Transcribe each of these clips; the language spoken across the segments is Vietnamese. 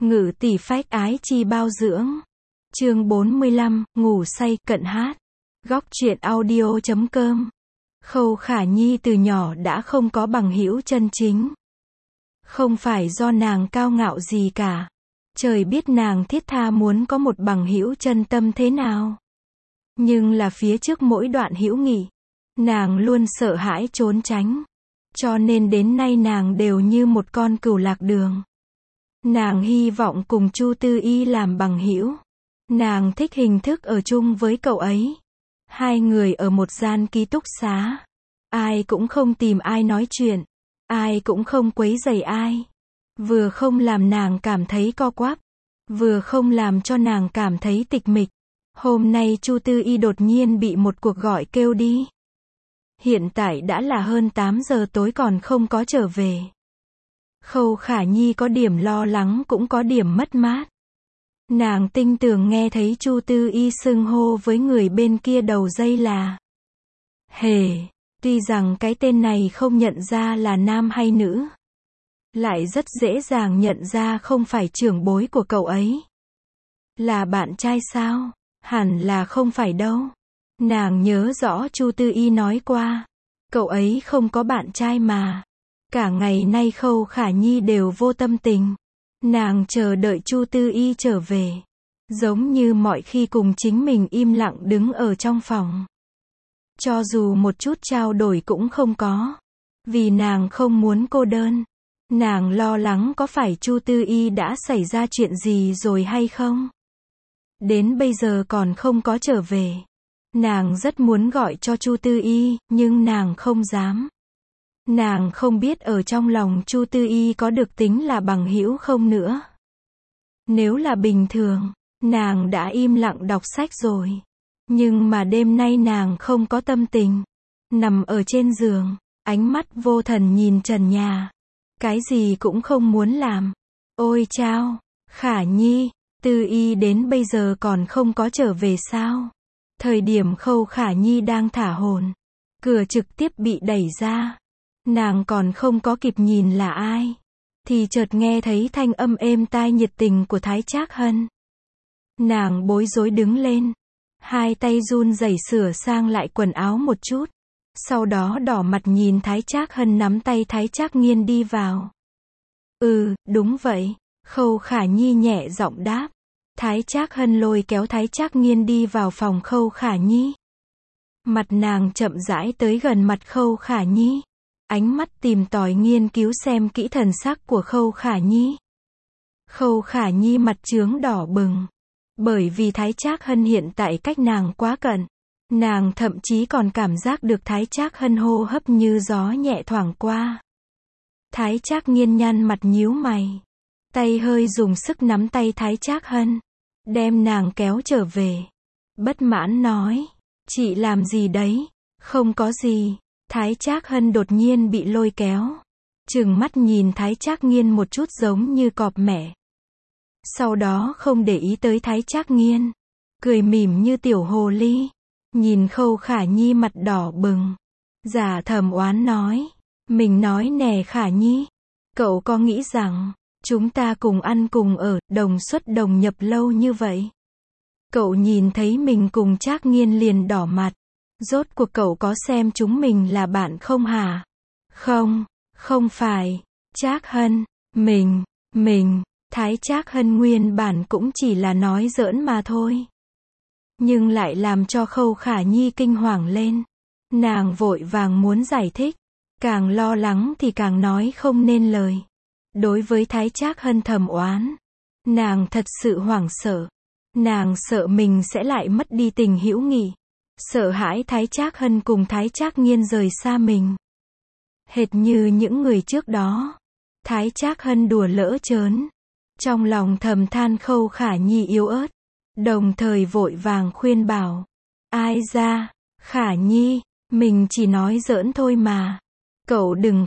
Ngự tỷ phách ái chi bao dưỡng. Chương 45, ngủ say, cận hát. Góc truyện audio.com. Khâu Khả Nhi từ nhỏ đã không có bằng hữu chân chính. Không phải do nàng cao ngạo gì cả. Trời biết nàng thiết tha muốn có một bằng hữu chân tâm thế nào. Nhưng là phía trước mỗi đoạn hữu nghị, nàng luôn sợ hãi trốn tránh. Cho nên đến nay nàng đều như một con cừu lạc đường. Nàng hy vọng cùng Chu Tư Y làm bằng hữu. Nàng thích hình thức ở chung với cậu ấy. Hai người ở một gian ký túc xá. Ai cũng không tìm ai nói chuyện. Ai cũng không quấy rầy ai. Vừa không làm nàng cảm thấy co quắp. Vừa không làm cho nàng cảm thấy tịch mịch. Hôm nay Chu Tư Y đột nhiên bị một cuộc gọi kêu đi. Hiện tại đã là hơn 8 giờ tối còn không có trở về. Khâu Khả Nhi có điểm lo lắng cũng có điểm mất mát. Nàng tinh tường nghe thấy Chu Tư Y xưng hô với người bên kia đầu dây là Hề, tuy rằng cái tên này không nhận ra là nam hay nữ. Lại rất dễ dàng nhận ra không phải trưởng bối của cậu ấy. Là bạn trai sao? Hẳn là không phải đâu. Nàng nhớ rõ Chu Tư Y nói qua. Cậu ấy không có bạn trai mà. Cả ngày nay Khâu Khả Nhi đều vô tâm tình. Nàng chờ đợi Chu Tư Y trở về. Giống như mọi khi cùng chính mình im lặng đứng ở trong phòng. Cho dù một chút trao đổi cũng không có. Vì nàng không muốn cô đơn. Nàng lo lắng có phải Chu Tư Y đã xảy ra chuyện gì rồi hay không. Đến bây giờ còn không có trở về. Nàng rất muốn gọi cho Chu Tư Y, nhưng nàng không dám. Nàng không biết ở trong lòng Chu Tư Y có được tính là bằng hữu không nữa. Nếu là bình thường, nàng đã im lặng đọc sách rồi. Nhưng mà đêm nay nàng không có tâm tình. Nằm ở trên giường, ánh mắt vô thần nhìn trần nhà. Cái gì cũng không muốn làm. Ôi chao, Khả Nhi, Tư Y đến bây giờ còn không có trở về sao? Thời điểm Khâu Khả Nhi đang thả hồn, cửa trực tiếp bị đẩy ra. Nàng còn không có kịp nhìn là ai, thì chợt nghe thấy thanh âm êm tai nhiệt tình của Thái Trác Hân. Nàng bối rối đứng lên, hai tay run rẩy sửa sang lại quần áo một chút. Sau đó đỏ mặt nhìn Thái Trác Hân nắm tay Thái Trác Nghiên đi vào. Đúng vậy, Khâu Khả Nhi nhẹ giọng đáp. Thái Trác Hân lôi kéo Thái Trác Nghiên đi vào phòng Khâu Khả Nhi. Mặt nàng chậm rãi tới gần mặt Khâu Khả Nhi. Ánh mắt tìm tòi nghiên cứu xem kỹ thần sắc của Khâu Khả Nhi. Khâu Khả Nhi mặt chướng đỏ bừng. Bởi vì Thái Trác Hân hiện tại cách nàng quá cận. Nàng thậm chí còn cảm giác được Thái Trác Hân hô hấp như gió nhẹ thoảng qua. Thái Trác Nghiên nhăn mặt nhíu mày. Tay hơi dùng sức nắm tay Thái Trác Hân. Đem nàng kéo trở về. Bất mãn nói. Chị làm gì đấy? Không có gì. Thái Trác Hân đột nhiên bị lôi kéo. Trừng mắt nhìn Thái Trác Nghiên một chút giống như cọp mẹ. Sau đó không để ý tới Thái Trác Nghiên. Cười mỉm như tiểu hồ ly. Nhìn Khâu Khả Nhi mặt đỏ bừng. Giả thầm oán nói. Mình nói nè Khả Nhi. Cậu có nghĩ rằng chúng ta cùng ăn cùng ở, đồng xuất đồng nhập lâu như vậy. Cậu nhìn thấy mình cùng Trác Nghiên liền đỏ mặt. Rốt cuộc cậu có xem chúng mình là bạn không hả? Không, không phải. Trác Hân, mình, Thái Trác Hân nguyên bản cũng chỉ là nói giỡn mà thôi. Nhưng lại làm cho Khâu Khả Nhi kinh hoàng lên. Nàng vội vàng muốn giải thích. Càng lo lắng thì càng nói không nên lời. Đối với Thái Trác Hân thầm oán. Nàng thật sự hoảng sợ. Nàng sợ mình sẽ lại mất đi tình hữu nghị. Sợ hãi Thái Trác Hân cùng Thái Trác Nghiên rời xa mình. Hệt như những người trước đó. Thái Trác Hân đùa lỡ chớn. Trong lòng thầm than Khâu Khả Nhi yếu ớt. Đồng thời vội vàng khuyên bảo. Ai ra, Khả Nhi, mình chỉ nói giỡn thôi mà. Cậu đừng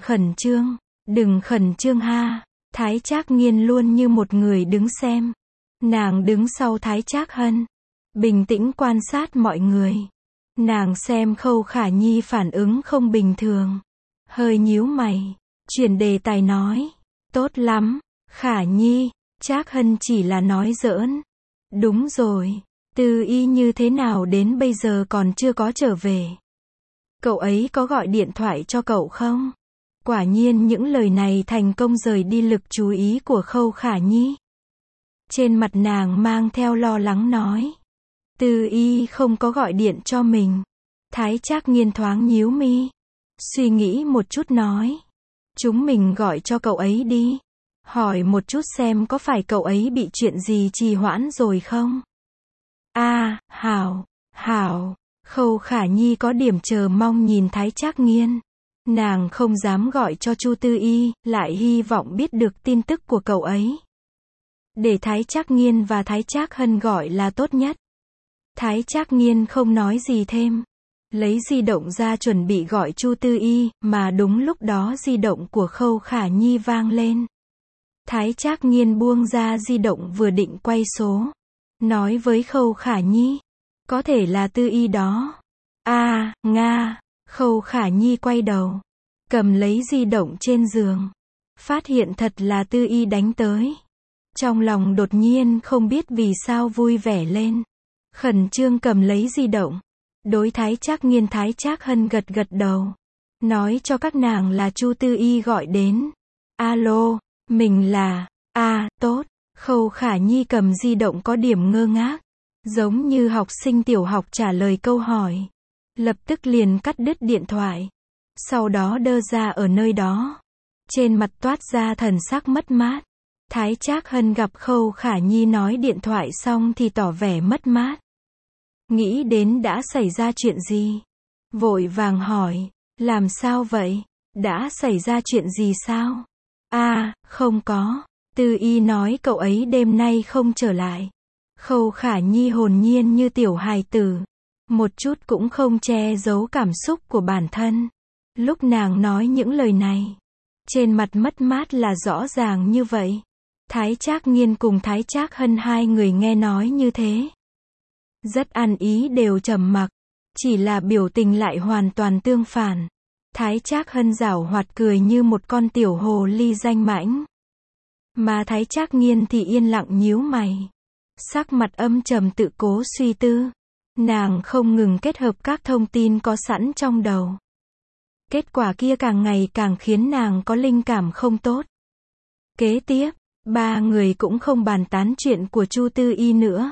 khẩn trương ha. Thái Trác Nghiên luôn như một người đứng xem. Nàng đứng sau Thái Trác Hân. Bình tĩnh quan sát mọi người. Nàng xem Khâu Khả Nhi phản ứng không bình thường. Hơi nhíu mày. Chuyển đề tài nói. Tốt lắm, Khả Nhi, Trác Hân chỉ là nói giỡn. Đúng rồi, Tư Y như thế nào đến bây giờ còn chưa có trở về? Cậu ấy có gọi điện thoại cho cậu không? Quả nhiên những lời này thành công rời đi lực chú ý của Khâu Khả Nhi. Trên mặt nàng mang theo lo lắng nói. Tư Y không có gọi điện cho mình. Thái Trác Nghiên thoáng nhíu mi. Suy nghĩ một chút nói. Chúng mình gọi cho cậu ấy đi. Hỏi một chút xem có phải cậu ấy bị chuyện gì trì hoãn rồi không? Hảo, hảo. Khâu Khả Nhi có điểm chờ mong nhìn Thái Trác Nghiên. Nàng không dám gọi cho Chu Tư Y, lại hy vọng biết được tin tức của cậu ấy. Để Thái Trác Nghiên và Thái Trác Hân gọi là tốt nhất. Thái Trác Nghiên không nói gì thêm. Lấy di động ra chuẩn bị gọi Chu Tư Y, mà đúng lúc đó di động của Khâu Khả Nhi vang lên. Thái Trác Nghiên buông ra di động vừa định quay số. Nói với Khâu Khả Nhi. Có thể là Tư Y đó. Nga. Khâu Khả Nhi quay đầu. Cầm lấy di động trên giường. Phát hiện thật là Tư Y đánh tới. Trong lòng đột nhiên không biết vì sao vui vẻ lên. Khẩn trương cầm lấy di động. Đối Thái Trác Nghiên Thái Trác Hân gật gật đầu. Nói cho các nàng là Chu Tư Y gọi đến. Alo, mình là... tốt. Khâu Khả Nhi cầm di động có điểm ngơ ngác. Giống như học sinh tiểu học trả lời câu hỏi. Lập tức liền cắt đứt điện thoại. Sau đó đơ ra ở nơi đó. Trên mặt toát ra thần sắc mất mát. Thái Trác Hân gặp Khâu Khả Nhi nói điện thoại xong thì tỏ vẻ mất mát. Nghĩ đến đã xảy ra chuyện gì? Vội vàng hỏi, làm sao vậy? Đã xảy ra chuyện gì sao? Không có. Tư Y nói cậu ấy đêm nay không trở lại. Khâu Khả Nhi hồn nhiên như tiểu hài tử. Một chút cũng không che giấu cảm xúc của bản thân. Lúc nàng nói những lời này, trên mặt mất mát là rõ ràng như vậy. Thái Trác Nghiên cùng Thái Trác Hân hai người nghe nói như thế. Rất ăn ý đều trầm mặc. Chỉ là biểu tình lại hoàn toàn tương phản. Thái Trác Hân giảo hoạt cười như một con tiểu hồ ly danh mãnh. Mà Thái Trác Nghiên thì yên lặng nhíu mày. Sắc mặt âm trầm tự cố suy tư. Nàng không ngừng kết hợp các thông tin có sẵn trong đầu. Kết quả kia càng ngày càng khiến nàng có linh cảm không tốt. Kế tiếp, ba người cũng không bàn tán chuyện của Chu Tư Y nữa.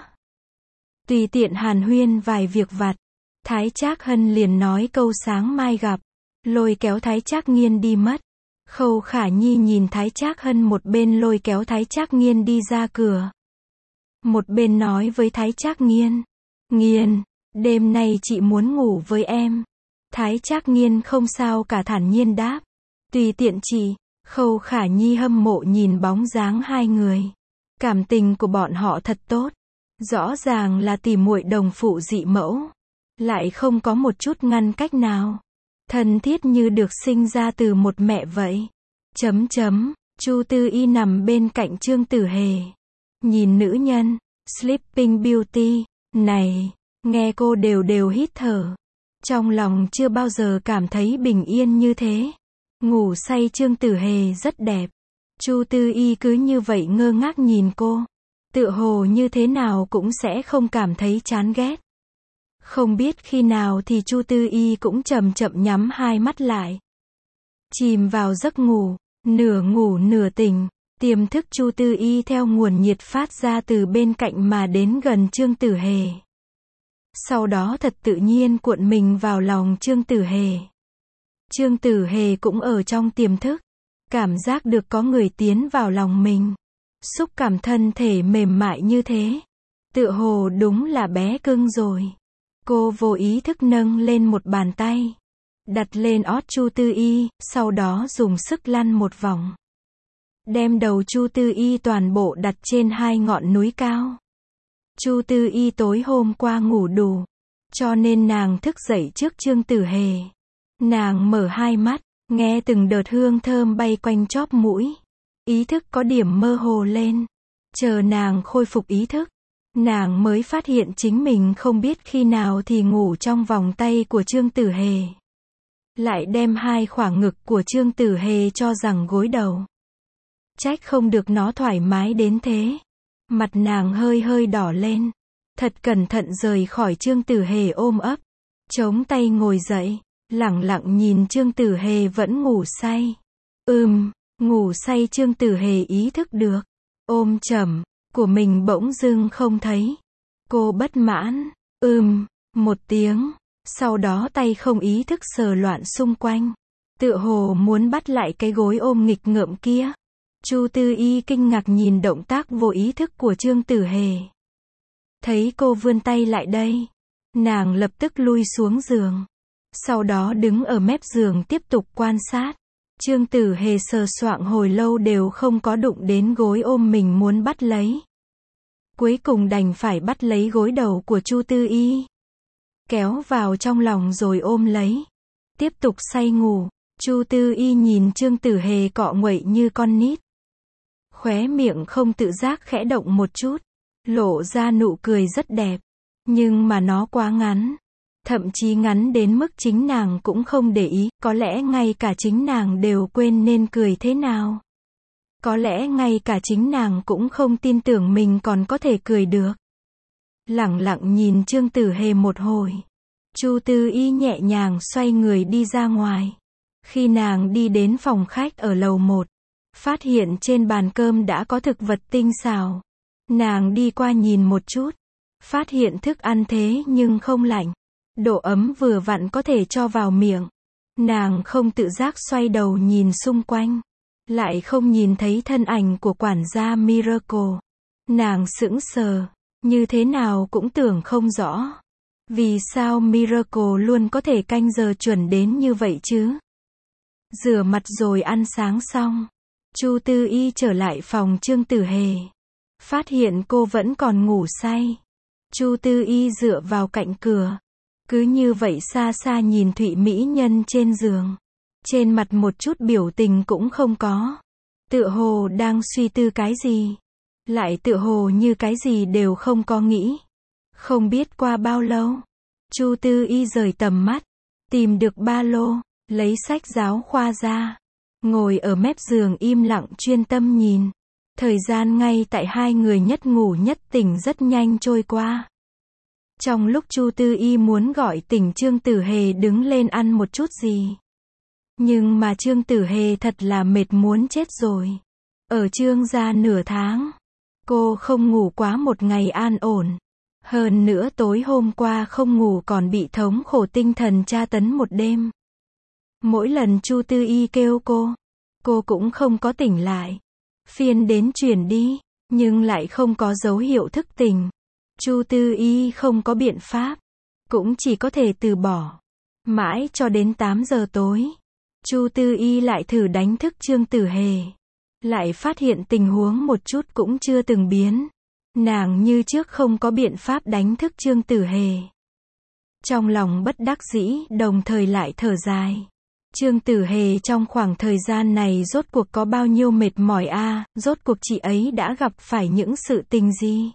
Tùy tiện hàn huyên vài việc vặt. Thái Trác Hân liền nói câu sáng mai gặp. Lôi kéo Thái Trác Nghiên đi mất. Khâu Khả Nhi nhìn Thái Trác Hân một bên lôi kéo Thái Trác Nghiên đi ra cửa. Một bên nói với Thái Trác Nghiên. Nghiên, đêm nay chị muốn ngủ với em. Thái Trác Nghiên không sao cả thản nhiên đáp. Tùy tiện chị. Khâu Khả Nhi hâm mộ nhìn bóng dáng hai người. Cảm tình của bọn họ thật tốt. Rõ ràng là tỉ muội đồng phụ dị mẫu. Lại không có một chút ngăn cách nào. Thân thiết như được sinh ra từ một mẹ vậy. Chu Tư Y nằm bên cạnh Trương Tử Hề. Nhìn nữ nhân, Sleeping Beauty, này, nghe cô đều hít thở. Trong lòng chưa bao giờ cảm thấy bình yên như thế. Ngủ say Trương Tử Hề rất đẹp. Chu Tư Y cứ như vậy ngơ ngác nhìn cô. Tựa hồ như thế nào cũng sẽ không cảm thấy chán ghét. Không biết khi nào thì Chu Tư Y cũng chậm chậm nhắm hai mắt lại. Chìm vào giấc ngủ, ngủ nửa tỉnh. Tiềm thức Chu Tư Y theo nguồn nhiệt phát ra từ bên cạnh mà đến gần Trương Tử Hề. Sau đó thật tự nhiên cuộn mình vào lòng Trương Tử Hề. Trương Tử Hề cũng ở trong tiềm thức. Cảm giác được có người tiến vào lòng mình. Xúc cảm thân thể mềm mại như thế. Tựa hồ đúng là bé cưng rồi. Cô vô ý thức nâng lên một bàn tay. Đặt lên ót Chu Tư Y, sau đó dùng sức lăn một vòng. Đem đầu Chu Tư Y toàn bộ đặt trên hai ngọn núi cao. Chu Tư Y tối hôm qua ngủ đủ. Cho nên nàng thức dậy trước Trương Tử Hề. Nàng mở hai mắt, nghe từng đợt hương thơm bay quanh chóp mũi. Ý thức có điểm mơ hồ lên. Chờ nàng khôi phục ý thức. Nàng mới phát hiện chính mình không biết khi nào thì ngủ trong vòng tay của Trương Tử Hề. Lại đem hai khoảng ngực của Trương Tử Hề cho rằng gối đầu. Trách không được nó thoải mái đến thế. Mặt nàng hơi hơi đỏ lên. Thật cẩn thận rời khỏi Trương Tử Hề ôm ấp. Chống tay ngồi dậy. Lẳng lặng nhìn Trương Tử Hề vẫn ngủ say. Ngủ say Trương Tử Hề ý thức được. Ôm chầm của mình bỗng dưng không thấy. Cô bất mãn. Một tiếng. Sau đó tay không ý thức sờ loạn xung quanh. Tựa hồ muốn bắt lại cái gối ôm nghịch ngợm kia. Chu Tư Y kinh ngạc nhìn động tác vô ý thức của Trương Tử Hề. Thấy cô vươn tay lại đây. Nàng lập tức lui xuống giường. Sau đó đứng ở mép giường tiếp tục quan sát. Trương Tử Hề sờ soạng hồi lâu đều không có đụng đến gối ôm mình muốn bắt lấy. Cuối cùng đành phải bắt lấy gối đầu của Chu Tư Y. Kéo vào trong lòng rồi ôm lấy. Tiếp tục say ngủ. Chu Tư Y nhìn Trương Tử Hề cọ nguậy như con nít. Khóe miệng không tự giác khẽ động một chút. Lộ ra nụ cười rất đẹp. Nhưng mà nó quá ngắn. Thậm chí ngắn đến mức chính nàng cũng không để ý. Có lẽ ngay cả chính nàng đều quên nên cười thế nào. Có lẽ ngay cả chính nàng cũng không tin tưởng mình còn có thể cười được. Lẳng lặng nhìn Trương Tử Hề một hồi. Chu Tư Y nhẹ nhàng xoay người đi ra ngoài. Khi nàng đi đến phòng khách ở lầu 1, phát hiện trên bàn cơm đã có thực vật tinh xào. Nàng đi qua nhìn một chút. Phát hiện thức ăn thế nhưng không lạnh. Độ ấm vừa vặn có thể cho vào miệng. Nàng không tự giác xoay đầu nhìn xung quanh. Lại không nhìn thấy thân ảnh của quản gia Miracle. Nàng sững sờ. Như thế nào cũng tưởng không rõ. Vì sao Miracle luôn có thể canh giờ chuẩn đến như vậy chứ? Rửa mặt rồi ăn sáng xong. Chu Tư Y trở lại phòng Trương Tử Hề. Phát hiện cô vẫn còn ngủ say. Chu Tư Y dựa vào cạnh cửa. Cứ như vậy xa xa nhìn Thụy mỹ nhân trên giường. Trên mặt một chút biểu tình cũng không có. Tựa hồ đang suy tư cái gì. Lại tựa hồ như cái gì đều không có nghĩ. Không biết qua bao lâu. Chu Tư Y rời tầm mắt. Tìm được ba lô. Lấy sách giáo khoa ra. Ngồi ở mép giường im lặng chuyên tâm nhìn. Thời gian ngay tại hai người nhất ngủ nhất tỉnh rất nhanh trôi qua. Trong lúc Chu Tư Y muốn gọi tỉnh Trương Tử Hề đứng lên ăn một chút gì. Nhưng mà Trương Tử Hề thật là mệt muốn chết rồi. Ở Trương gia nửa tháng. Cô không ngủ quá một ngày an ổn. Hơn nữa tối hôm qua không ngủ còn bị thống khổ tinh thần tra tấn một đêm. Mỗi lần Chu Tư Y kêu cô cũng không có tỉnh lại. Phiên đến chuyển đi, nhưng lại không có dấu hiệu thức tỉnh. Chu Tư Y không có biện pháp, cũng chỉ có thể từ bỏ. Mãi cho đến 8 giờ tối, Chu Tư Y lại thử đánh thức Trương Tử Hề. Lại phát hiện tình huống một chút cũng chưa từng biến. Nàng như trước không có biện pháp đánh thức Trương Tử Hề. Trong lòng bất đắc dĩ, đồng thời lại thở dài. Trương Tử Hề trong khoảng thời gian này rốt cuộc có bao nhiêu mệt mỏi a, rốt cuộc chị ấy đã gặp phải những sự tình gì.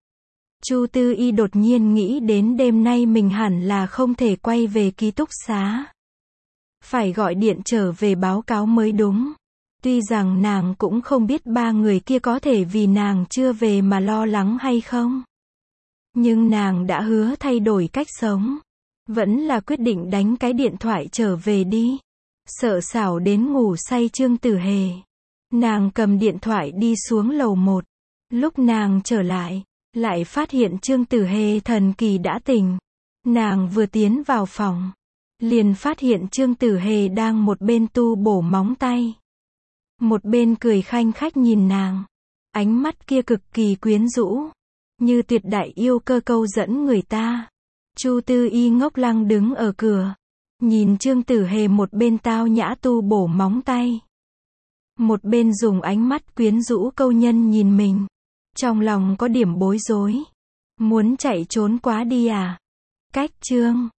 Chu Tư Y đột nhiên nghĩ đến đêm nay mình hẳn là không thể quay về ký túc xá. Phải gọi điện trở về báo cáo mới đúng. Tuy rằng nàng cũng không biết ba người kia có thể vì nàng chưa về mà lo lắng hay không. Nhưng nàng đã hứa thay đổi cách sống. Vẫn là quyết định đánh cái điện thoại trở về đi. Sợ xảo đến ngủ say Trương Tử Hề. Nàng cầm điện thoại đi xuống lầu 1. Lúc nàng trở lại, lại phát hiện Trương Tử Hề thần kỳ đã tỉnh. Nàng vừa tiến vào phòng, liền phát hiện Trương Tử Hề đang một bên tu bổ móng tay. Một bên cười khanh khách nhìn nàng. Ánh mắt kia cực kỳ quyến rũ. Như tuyệt đại yêu cơ câu dẫn người ta. Chu Tư Y ngốc lăng đứng ở cửa. Nhìn Trương Tử Hề một bên tao nhã tu bổ móng tay. Một bên dùng ánh mắt quyến rũ câu nhân nhìn mình. Trong lòng có điểm bối rối. Muốn chạy trốn quá đi à? Cách chương